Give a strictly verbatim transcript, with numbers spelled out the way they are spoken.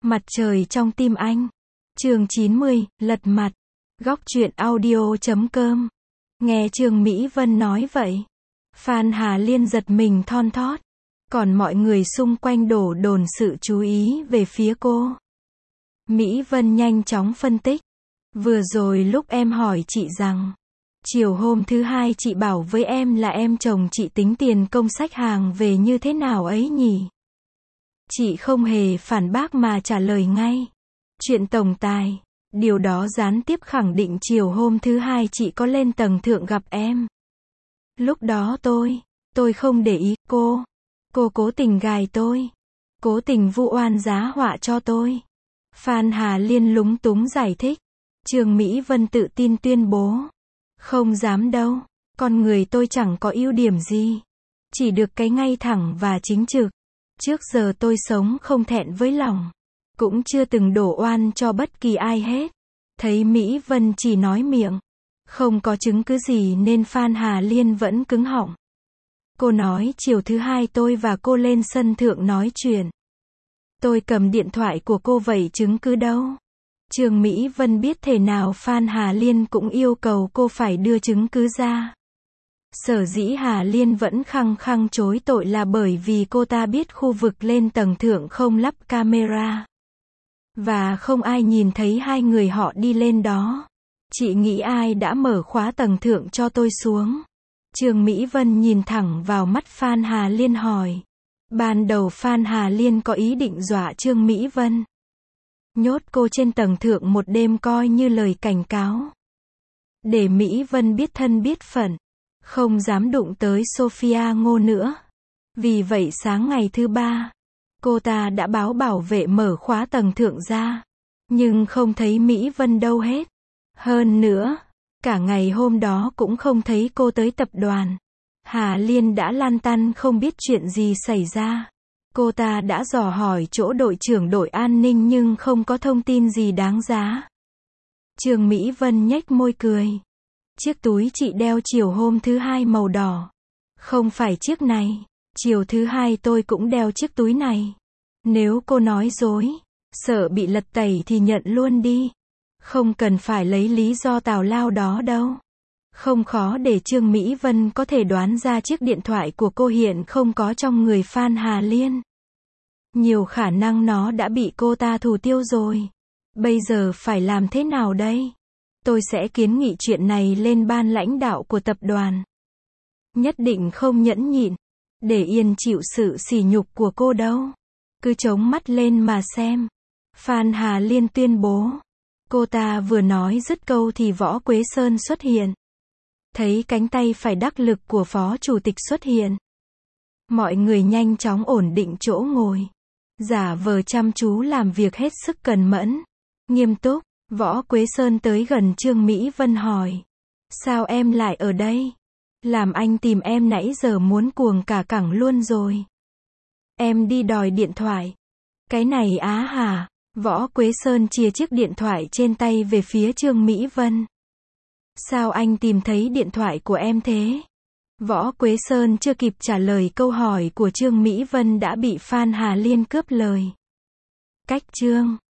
Mặt trời trong tim anh. Chương chín mươi, lật mặt. Góc truyện audio chấm com. Nghe Trương Mỹ Vân nói vậy, Phan Hà Liên giật mình thon thót. Còn mọi người xung quanh đổ dồn sự chú ý về phía cô. Mỹ Vân nhanh chóng phân tích. Vừa rồi lúc em hỏi chị rằng, chiều hôm thứ hai chị bảo với em là em chồng chị tính tiền công xách hàng về như thế nào ấy nhỉ? Chị không hề phản bác mà trả lời ngay. Chuyện tổng tài. Điều đó gián tiếp khẳng định chiều hôm thứ hai chị có lên tầng thượng gặp em. Lúc đó tôi, tôi không để ý cô. Cô cố tình gài tôi. Cố tình vu oan giá họa cho tôi. Phan Hà Liên lúng túng giải thích. Trương Mỹ Vân tự tin tuyên bố. Không dám đâu. Con người tôi chẳng có ưu điểm gì. Chỉ được cái ngay thẳng và chính trực. Trước giờ tôi sống không thẹn với lòng. Cũng chưa từng đổ oan cho bất kỳ ai hết. Thấy Mỹ Vân chỉ nói miệng, không có chứng cứ gì nên Phan Hà Liên vẫn cứng họng. Cô nói chiều thứ hai tôi và cô lên sân thượng nói chuyện. Tôi cầm điện thoại của cô vậy chứng cứ đâu? Trương Mỹ Vân biết thể nào Phan Hà Liên cũng yêu cầu cô phải đưa chứng cứ ra. Sở dĩ Hà Liên vẫn khăng khăng chối tội là bởi vì cô ta biết khu vực lên tầng thượng không lắp camera. Và không ai nhìn thấy hai người họ đi lên đó. Chị nghĩ ai đã mở khóa tầng thượng cho tôi xuống? Trương Mỹ Vân nhìn thẳng vào mắt Phan Hà Liên hỏi. Ban đầu Phan Hà Liên có ý định dọa Trương Mỹ Vân. Nhốt cô trên tầng thượng một đêm coi như lời cảnh cáo. Để Mỹ Vân biết thân biết phận. Không dám đụng tới Sophia Ngô nữa. Vì vậy sáng ngày thứ ba, cô ta đã báo bảo vệ mở khóa tầng thượng ra. Nhưng không thấy Mỹ Vân đâu hết. Hơn nữa, cả ngày hôm đó cũng không thấy cô tới tập đoàn. Hà Liên đã lăn tăn không biết chuyện gì xảy ra. Cô ta đã dò hỏi chỗ đội trưởng đội an ninh nhưng không có thông tin gì đáng giá. Trương Mỹ Vân nhếch môi cười. Chiếc túi chị đeo chiều hôm thứ hai màu đỏ. Không phải chiếc này. Chiều thứ hai tôi cũng đeo chiếc túi này. Nếu cô nói dối, sợ bị lật tẩy thì nhận luôn đi. Không cần phải lấy lý do tào lao đó đâu. Không khó để Trương Mỹ Vân có thể đoán ra chiếc điện thoại của cô hiện không có trong người Phan Hà Liên. Nhiều khả năng nó đã bị cô ta thủ tiêu rồi. Bây giờ phải làm thế nào đây? Tôi sẽ kiến nghị chuyện này lên ban lãnh đạo của tập đoàn. Nhất định không nhẫn nhịn, để yên chịu sự sỉ nhục của cô đâu. Cứ chống mắt lên mà xem. Phan Hà Liên tuyên bố. Cô ta vừa nói dứt câu thì Võ Quế Sơn xuất hiện. Thấy cánh tay phải đắc lực của phó chủ tịch xuất hiện. Mọi người nhanh chóng ổn định chỗ ngồi. Giả vờ chăm chú làm việc hết sức cần mẫn. Nghiêm túc, Võ Quế Sơn tới gần Trương Mỹ Vân hỏi. Sao em lại ở đây? Làm anh tìm em nãy giờ muốn cuồng cả cẳng luôn rồi. Em đi đòi điện thoại. Cái này á hả? Võ Quế Sơn chìa chiếc điện thoại trên tay về phía Trương Mỹ Vân. Sao anh tìm thấy điện thoại của em thế? Võ Quế Sơn chưa kịp trả lời câu hỏi của Trương Mỹ Vân đã bị Phan Hà Liên cướp lời. Cách Trương